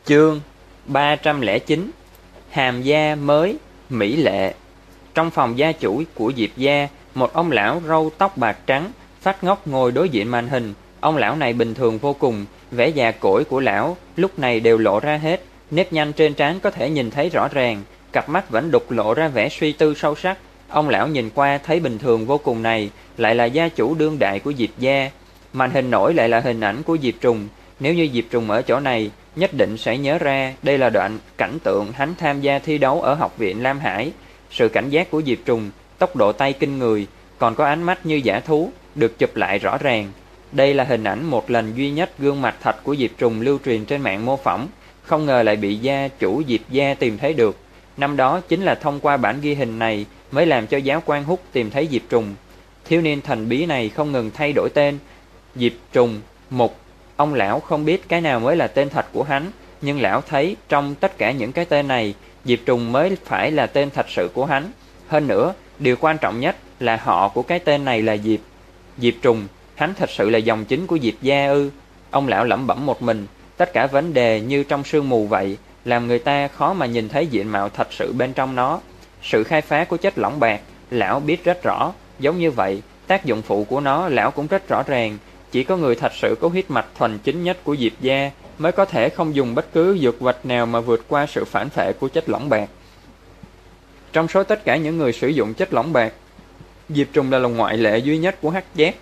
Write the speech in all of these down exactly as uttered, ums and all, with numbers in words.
Chương ba trăm lẻ chín. Hàm gia mới, mỹ lệ. Trong phòng gia chủ của Diệp gia, một ông lão râu tóc bạc trắng, phát ngốc ngồi đối diện màn hình. Ông lão này bình thường vô cùng, vẻ già cỗi của lão lúc này đều lộ ra hết, nếp nhăn trên trán có thể nhìn thấy rõ ràng, cặp mắt vẫn đục lộ ra vẻ suy tư sâu sắc. Ông lão nhìn qua thấy bình thường vô cùng này lại là gia chủ đương đại của Diệp gia. Màn hình nổi lại là hình ảnh của Diệp Trùng. Nếu như Diệp Trùng ở chỗ này, nhất định sẽ nhớ ra đây là đoạn cảnh tượng hắn tham gia thi đấu ở học viện Lam Hải. Sự cảnh giác của Diệp Trùng, tốc độ tay kinh người, còn có ánh mắt như dã thú, được chụp lại rõ ràng. Đây là hình ảnh một lần duy nhất gương mặt thật của Diệp Trùng lưu truyền trên mạng mô phỏng, không ngờ lại bị gia chủ Diệp gia tìm thấy được. Năm đó chính là thông qua bản ghi hình này mới làm cho giáo quan Húc tìm thấy Diệp Trùng. Thiếu niên thần bí này không ngừng thay đổi tên. Diệp Trùng, Mục. Ông lão không biết cái nào mới là tên thật của hắn, nhưng lão thấy trong tất cả những cái tên này, Diệp Trùng mới phải là tên thật sự của hắn. Hơn nữa, điều quan trọng nhất là họ của cái tên này là Diệp. Diệp Trùng, hắn thật sự là dòng chính của Diệp gia ư? Ông lão lẩm bẩm một mình, tất cả vấn đề như trong sương mù vậy, làm người ta khó mà nhìn thấy diện mạo thật sự bên trong nó. Sự khai phá của chất lỏng bạc, lão biết rất rõ, giống như vậy, tác dụng phụ của nó lão cũng rất rõ ràng. Chỉ có người thật sự có huyết mạch thuần chính nhất của Diệp gia mới có thể không dùng bất cứ dược vật nào mà vượt qua sự phản phệ của chất lỏng bạc. Trong số tất cả những người sử dụng chất lỏng bạc, Diệp Trùng là lòng ngoại lệ duy nhất của Hắc Giác.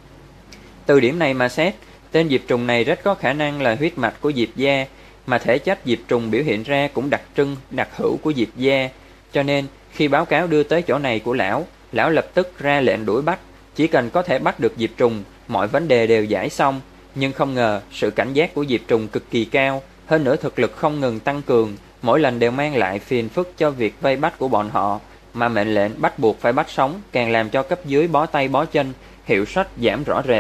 Từ điểm này mà xét, tên Diệp Trùng này rất có khả năng là huyết mạch của Diệp gia, mà thể chất Diệp Trùng biểu hiện ra cũng đặc trưng, đặc hữu của Diệp gia. Cho nên, khi báo cáo đưa tới chỗ này của lão, lão lập tức ra lệnh đuổi bắt. Chỉ cần có thể bắt được Diệp Trùng, mọi vấn đề đều giải xong. Nhưng không ngờ, sự cảnh giác của Diệp Trùng cực kỳ cao, hơn nữa thực lực không ngừng tăng cường, mỗi lần đều mang lại phiền phức cho việc vây bắt của bọn họ, mà mệnh lệnh bắt buộc phải bắt sống càng làm cho cấp dưới bó tay bó chân, hiệu suất giảm rõ rệt.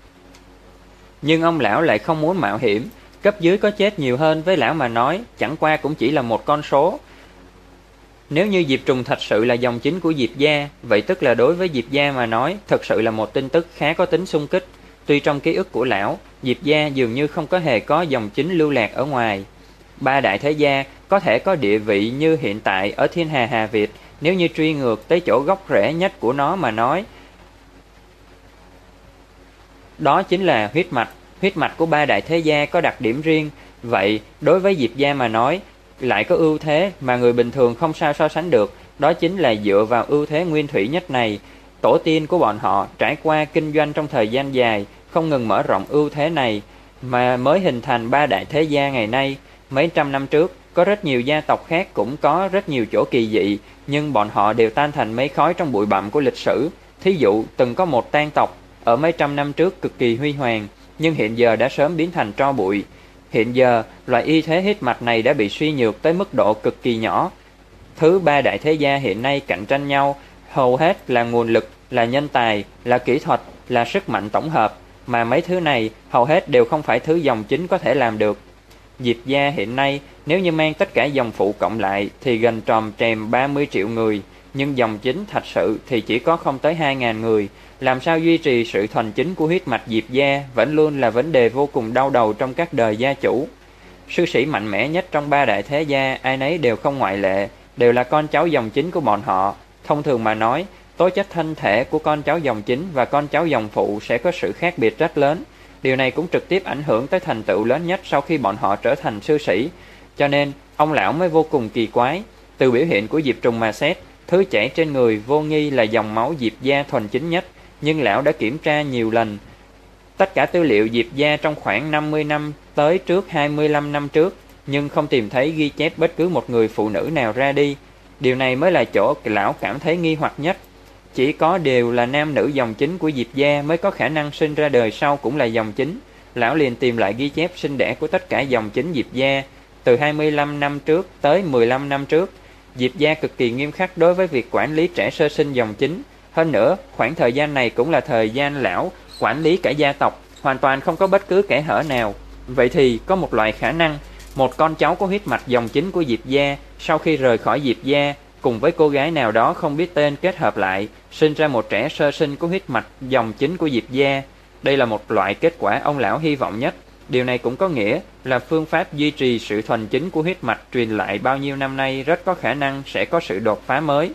Nhưng ông lão lại không muốn mạo hiểm, cấp dưới có chết nhiều hơn với lão mà nói, chẳng qua cũng chỉ là một con số. Nếu như Diệp Trùng thật sự là dòng chính của Diệp gia, vậy tức là đối với Diệp gia mà nói, thật sự là một tin tức khá có tính xung kích. Tuy trong ký ức của lão, Diệp gia dường như không có hề có dòng chính lưu lạc ở ngoài. Ba đại thế gia có thể có địa vị như hiện tại ở thiên hà Hà Việt, nếu như truy ngược tới chỗ gốc rễ nhất của nó mà nói, đó chính là huyết mạch. Huyết mạch của ba đại thế gia có đặc điểm riêng, vậy đối với Diệp gia mà nói, lại có ưu thế mà người bình thường không sao so sánh được, đó chính là dựa vào ưu thế nguyên thủy nhất này. Tổ tiên của bọn họ trải qua kinh doanh trong thời gian dài, không ngừng mở rộng ưu thế này, mà mới hình thành ba đại thế gia ngày nay. Mấy trăm năm trước, có rất nhiều gia tộc khác cũng có rất nhiều chỗ kỳ dị, nhưng bọn họ đều tan thành mấy khói trong bụi bặm của lịch sử. Thí dụ, từng có một tang tộc, ở mấy trăm năm trước cực kỳ huy hoàng, nhưng hiện giờ đã sớm biến thành tro bụi. Hiện giờ, loại y thế huyết mạch này đã bị suy nhược tới mức độ cực kỳ nhỏ. Thứ ba đại thế gia hiện nay cạnh tranh nhau, hầu hết là nguồn lực, là nhân tài, là kỹ thuật, là sức mạnh tổng hợp, mà mấy thứ này hầu hết đều không phải thứ dòng chính có thể làm được. Diệp gia hiện nay, nếu như mang tất cả dòng phụ cộng lại thì gần tròm trèm ba mươi triệu người, nhưng dòng chính thật sự thì chỉ có không tới hai nghìn người. Làm sao duy trì sự thuần chính của huyết mạch Diệp gia vẫn luôn là vấn đề vô cùng đau đầu trong các đời gia chủ. Sư sĩ mạnh mẽ nhất trong ba đại thế gia, ai nấy đều không ngoại lệ, đều là con cháu dòng chính của bọn họ. Thông thường mà nói, tố chất thân thể của con cháu dòng chính và con cháu dòng phụ sẽ có sự khác biệt rất lớn. Điều này cũng trực tiếp ảnh hưởng tới thành tựu lớn nhất sau khi bọn họ trở thành sư sĩ. Cho nên, ông lão mới vô cùng kỳ quái. Từ biểu hiện của Diệp Trùng mà xét, thứ chảy trên người vô nghi là dòng máu Diệp gia thuần chính nhất. Nhưng lão đã kiểm tra nhiều lần tất cả tư liệu Diệp gia trong khoảng năm mươi năm tới trước hai mươi lăm năm trước, nhưng không tìm thấy ghi chép bất cứ một người phụ nữ nào ra đi. Điều này mới là chỗ lão cảm thấy nghi hoặc nhất. Chỉ có điều là nam nữ dòng chính của Diệp gia mới có khả năng sinh ra đời sau cũng là dòng chính. Lão liền tìm lại ghi chép sinh đẻ của tất cả dòng chính Diệp gia từ hai mươi lăm năm trước tới mười lăm năm trước. Diệp gia cực kỳ nghiêm khắc đối với việc quản lý trẻ sơ sinh dòng chính. Hơn nữa, khoảng thời gian này cũng là thời gian lão quản lý cả gia tộc, hoàn toàn không có bất cứ kẽ hở nào. Vậy thì có một loại khả năng, một con cháu có huyết mạch dòng chính của Diệp gia sau khi rời khỏi Diệp gia cùng với cô gái nào đó không biết tên kết hợp lại, sinh ra một trẻ sơ sinh có huyết mạch dòng chính của Diệp gia. Đây là một loại kết quả ông lão hy vọng nhất. Điều này cũng có nghĩa là phương pháp duy trì sự thuần chính của huyết mạch truyền lại bao nhiêu năm nay rất có khả năng sẽ có sự đột phá mới.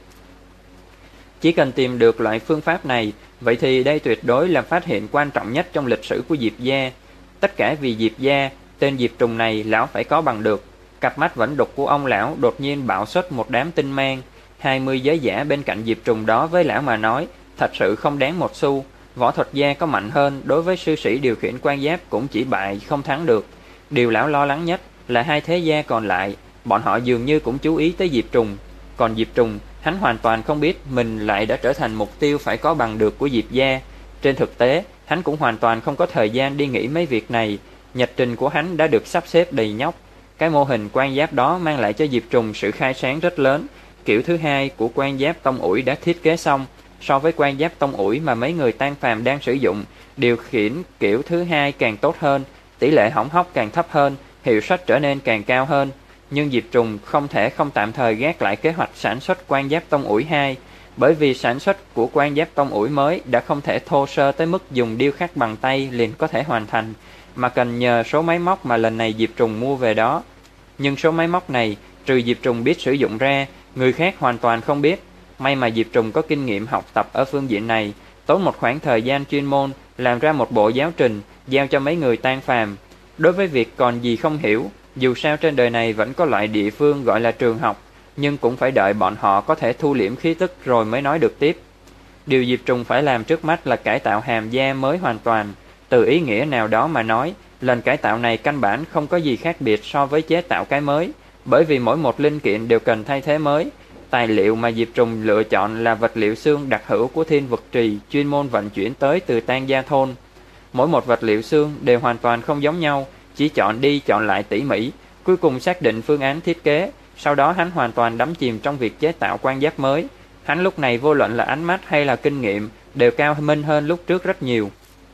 Chỉ cần tìm được loại phương pháp này, vậy thì đây tuyệt đối là phát hiện quan trọng nhất trong lịch sử của Diệp gia. Tất cả vì Diệp gia, tên Diệp Trùng này lão phải có bằng được. Cặp mắt vẫn đục của ông lão đột nhiên bạo xuất một đám tinh mang. Hai mươi giới giả bên cạnh Diệp Trùng đó với lão mà nói, thật sự không đáng một xu. Võ thuật gia có mạnh hơn, đối với sư sĩ điều khiển quan giáp cũng chỉ bại không thắng được. Điều lão lo lắng nhất là hai thế gia còn lại, bọn họ dường như cũng chú ý tới Diệp Trùng. Còn Diệp Trùng, hắn hoàn toàn không biết mình lại đã trở thành mục tiêu phải có bằng được của Diệp gia. Trên thực tế, hắn cũng hoàn toàn không có thời gian đi nghĩ mấy việc này. Nhật trình của hắn đã được sắp xếp đầy nhóc. Cái mô hình quan giáp đó mang lại cho Diệp Trùng sự khai sáng rất lớn. Kiểu thứ hai của quan giáp tông ủi đã thiết kế xong. So với quan giáp tông ủi mà mấy người tan phàm đang sử dụng, điều khiển kiểu thứ hai càng tốt hơn, tỷ lệ hỏng hóc càng thấp hơn, hiệu suất trở nên càng cao hơn. Nhưng Diệp Trùng không thể không tạm thời gác lại kế hoạch sản xuất quan giáp tông ủi hai, bởi vì sản xuất của quan giáp tông ủi mới đã không thể thô sơ tới mức dùng điêu khắc bằng tay liền có thể hoàn thành, mà cần nhờ số máy móc mà lần này Diệp Trùng mua về đó. Nhưng số máy móc này, trừ Diệp Trùng biết sử dụng ra, người khác hoàn toàn không biết. May mà Diệp Trùng có kinh nghiệm học tập ở phương diện này, tốn một khoảng thời gian chuyên môn làm ra một bộ giáo trình giao cho mấy người tan phàm. Đối với việc còn gì không hiểu, dù sao trên đời này vẫn có loại địa phương gọi là trường học, nhưng cũng phải đợi bọn họ có thể thu liễm khí tức rồi mới nói được tiếp. Điều Diệp Trùng phải làm trước mắt là cải tạo hàm da mới hoàn toàn. Từ ý nghĩa nào đó mà nói, lần cải tạo này căn bản không có gì khác biệt so với chế tạo cái mới, bởi vì mỗi một linh kiện đều cần thay thế mới. Tài liệu mà Diệp Trùng lựa chọn là vật liệu xương đặc hữu của Thiên Vực Trì, chuyên môn vận chuyển tới từ Tan Gia Thôn. Mỗi một vật liệu xương đều hoàn toàn không giống nhau, chỉ chọn đi chọn lại tỉ mỉ, cuối cùng xác định phương án thiết kế. Sau đó hắn hoàn toàn đắm chìm trong việc chế tạo quan giáp mới. Hắn lúc này vô luận là ánh mắt hay là kinh nghiệm đều cao minh hơn lúc trước rất nhiều.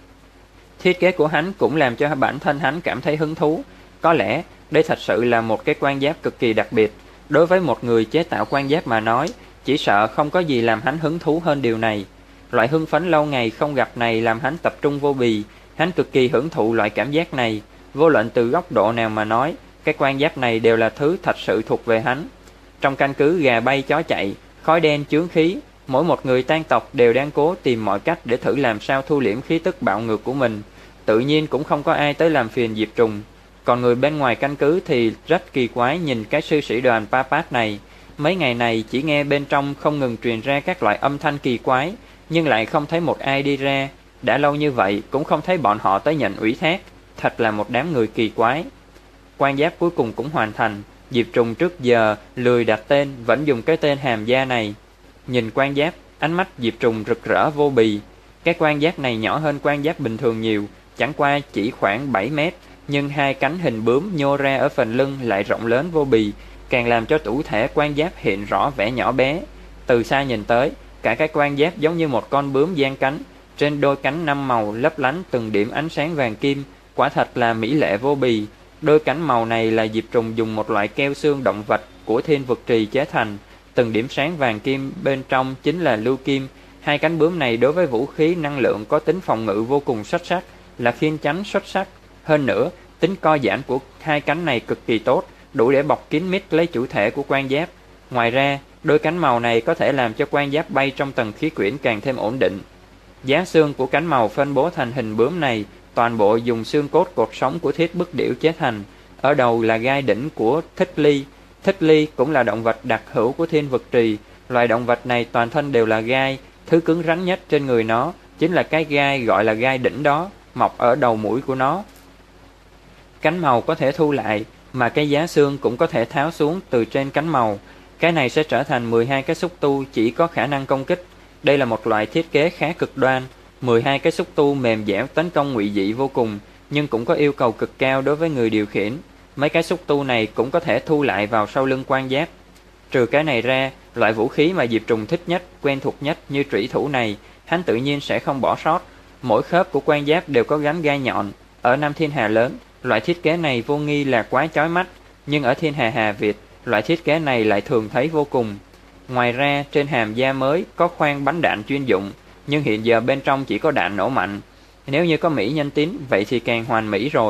Thiết kế của hắn cũng làm cho bản thân hắn cảm thấy hứng thú. Có lẽ đây thật sự là một cái quan giáp cực kỳ đặc biệt. Đối với một người chế tạo quan giáp mà nói, chỉ sợ không có gì làm hắn hứng thú hơn điều này. Loại hưng phấn lâu ngày không gặp này làm hắn tập trung vô bì. Hắn cực kỳ hưởng thụ loại cảm giác này. Vô luận từ góc độ nào mà nói, cái quan giáp này đều là thứ thật sự thuộc về hắn. Trong căn cứ gà bay chó chạy, khói đen chướng khí, mỗi một người tan tộc đều đang cố tìm mọi cách để thử làm sao thu liễm khí tức bạo ngược của mình. Tự nhiên cũng không có ai tới làm phiền Diệp Trùng. Còn người bên ngoài căn cứ thì rất kỳ quái nhìn cái sư sĩ đoàn Papat này. Mấy ngày này chỉ nghe bên trong không ngừng truyền ra các loại âm thanh kỳ quái, nhưng lại không thấy một ai đi ra. Đã lâu như vậy cũng không thấy bọn họ tới nhận ủy thác. Thật là một đám người kỳ quái. Quan giáp cuối cùng cũng hoàn thành. Diệp Trùng trước giờ lười đặt tên, vẫn dùng cái tên hàm da này. Nhìn quan giáp, ánh mắt Diệp Trùng rực rỡ vô bì. Cái quan giáp này nhỏ hơn quan giáp bình thường nhiều, chẳng qua chỉ khoảng bảy mét, nhưng hai cánh hình bướm nhô ra ở phần lưng lại rộng lớn vô bì, càng làm cho chủ thể quan giáp hiện rõ vẻ nhỏ bé. Từ xa nhìn tới, cả cái quan giáp giống như một con bướm giang cánh, trên đôi cánh năm màu lấp lánh từng điểm ánh sáng vàng kim, quả thật là mỹ lệ vô bì. Đôi cánh màu này là Diệp Trùng dùng một loại keo xương động vật của Thiên Vực Trì chế thành, từng điểm sáng vàng kim bên trong chính là lưu kim. Hai cánh bướm này đối với vũ khí năng lượng có tính phòng ngự vô cùng xuất sắc, là khiên chắn xuất sắc. Hơn nữa, tính co giãn của hai cánh này cực kỳ tốt, đủ để bọc kín mít lấy chủ thể của quan giáp. Ngoài ra, đôi cánh màu này có thể làm cho quan giáp bay trong tầng khí quyển càng thêm ổn định. Giá xương của cánh màu phân bố thành hình bướm này toàn bộ dùng xương cốt cột sống của thiết bức điểu chế thành. Ở đầu là gai đỉnh của thích ly. Thích ly cũng là động vật đặc hữu của Thiên Vực Trì. Loài động vật này toàn thân đều là gai. Thứ cứng rắn nhất trên người nó chính là cái gai gọi là gai đỉnh đó, mọc ở đầu mũi của nó. Cánh màu có thể thu lại, mà cái giá xương cũng có thể tháo xuống từ trên cánh màu. Cái này sẽ trở thành mười hai cái xúc tu chỉ có khả năng công kích. Đây là một loại thiết kế khá cực đoan. mười hai cái xúc tu mềm dẻo tấn công ngụy dị vô cùng, nhưng cũng có yêu cầu cực cao đối với người điều khiển. Mấy cái xúc tu này cũng có thể thu lại vào sau lưng quan giáp. Trừ cái này ra, loại vũ khí mà Diệp Trùng thích nhất, quen thuộc nhất như trủy thủ này, hắn tự nhiên sẽ không bỏ sót. Mỗi khớp của quan giáp đều có gắn gai nhọn. Ở Nam Thiên Hà lớn, loại thiết kế này vô nghi là quá chói mắt, nhưng ở Thiên Hà Hà Việt, loại thiết kế này lại thường thấy vô cùng. Ngoài ra, trên hàm da mới có khoang bắn đạn chuyên dụng, nhưng hiện giờ bên trong chỉ có đạn nổ mạnh. Nếu như có Mỹ nhân tín, vậy thì càng hoàn mỹ rồi.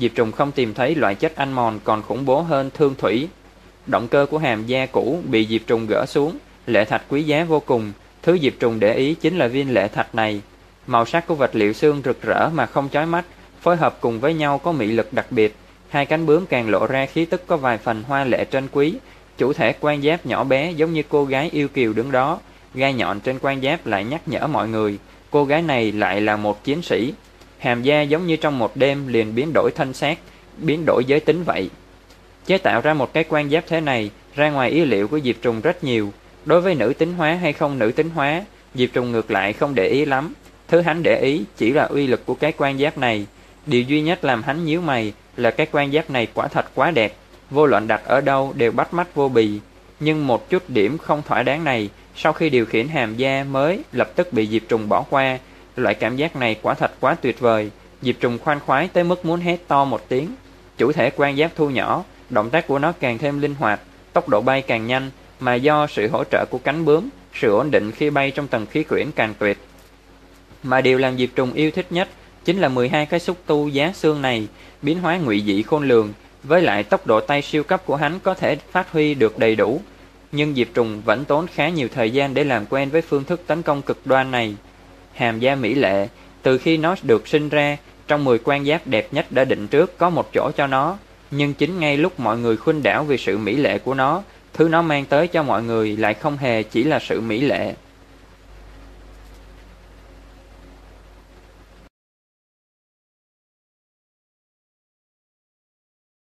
Diệp Trùng không tìm thấy loại chất ăn mòn còn khủng bố hơn thương thủy. Động cơ của hàm da cũ bị Diệp Trùng gỡ xuống, lệ thạch quý giá vô cùng. Thứ Diệp Trùng để ý chính là viên lệ thạch này. Màu sắc của vật liệu xương rực rỡ mà không chói mắt, phối hợp cùng với nhau có mị lực đặc biệt. Hai cánh bướm càng lộ ra khí tức có vài phần hoa lệ trân quý. Chủ thể quan giáp nhỏ bé giống như cô gái yêu kiều đứng đó. Gai nhọn trên quan giáp lại nhắc nhở mọi người, cô gái này lại là một chiến sĩ. Hàm da giống như trong một đêm liền biến đổi thân xác, biến đổi giới tính vậy. Chế tạo ra một cái quan giáp thế này ra ngoài ý liệu của Diệp Trùng rất nhiều. Đối với nữ tính hóa hay không nữ tính hóa, Diệp Trùng ngược lại không để ý lắm. Thứ hắn để ý chỉ là uy lực của cái quan giáp này. Điều duy nhất làm hắn nhíu mày là cái quan giáp này quả thật quá đẹp, vô luận đặt ở đâu đều bắt mắt vô bì. Nhưng một chút điểm không thỏa đáng này, sau khi điều khiển hàm da mới lập tức bị Diệp Trùng bỏ qua. Loại cảm giác này quả thật quá tuyệt vời. Diệp Trùng khoan khoái tới mức muốn hét to một tiếng. Chủ thể quan giáp thu nhỏ, động tác của nó càng thêm linh hoạt, tốc độ bay càng nhanh, mà do sự hỗ trợ của cánh bướm, sự ổn định khi bay trong tầng khí quyển càng tuyệt. Mà điều làm Diệp Trùng yêu thích nhất chính là mười hai cái xúc tu giá xương này, biến hóa ngụy dị khôn lường, với lại tốc độ tay siêu cấp của hắn có thể phát huy được đầy đủ. Nhưng Diệp Trùng vẫn tốn khá nhiều thời gian để làm quen với phương thức tấn công cực đoan này. Hàm da mỹ lệ, từ khi nó được sinh ra, trong mười quan giáp đẹp nhất đã định trước có một chỗ cho nó. Nhưng chính ngay lúc mọi người khuynh đảo vì sự mỹ lệ của nó, thứ nó mang tới cho mọi người lại không hề chỉ là sự mỹ lệ.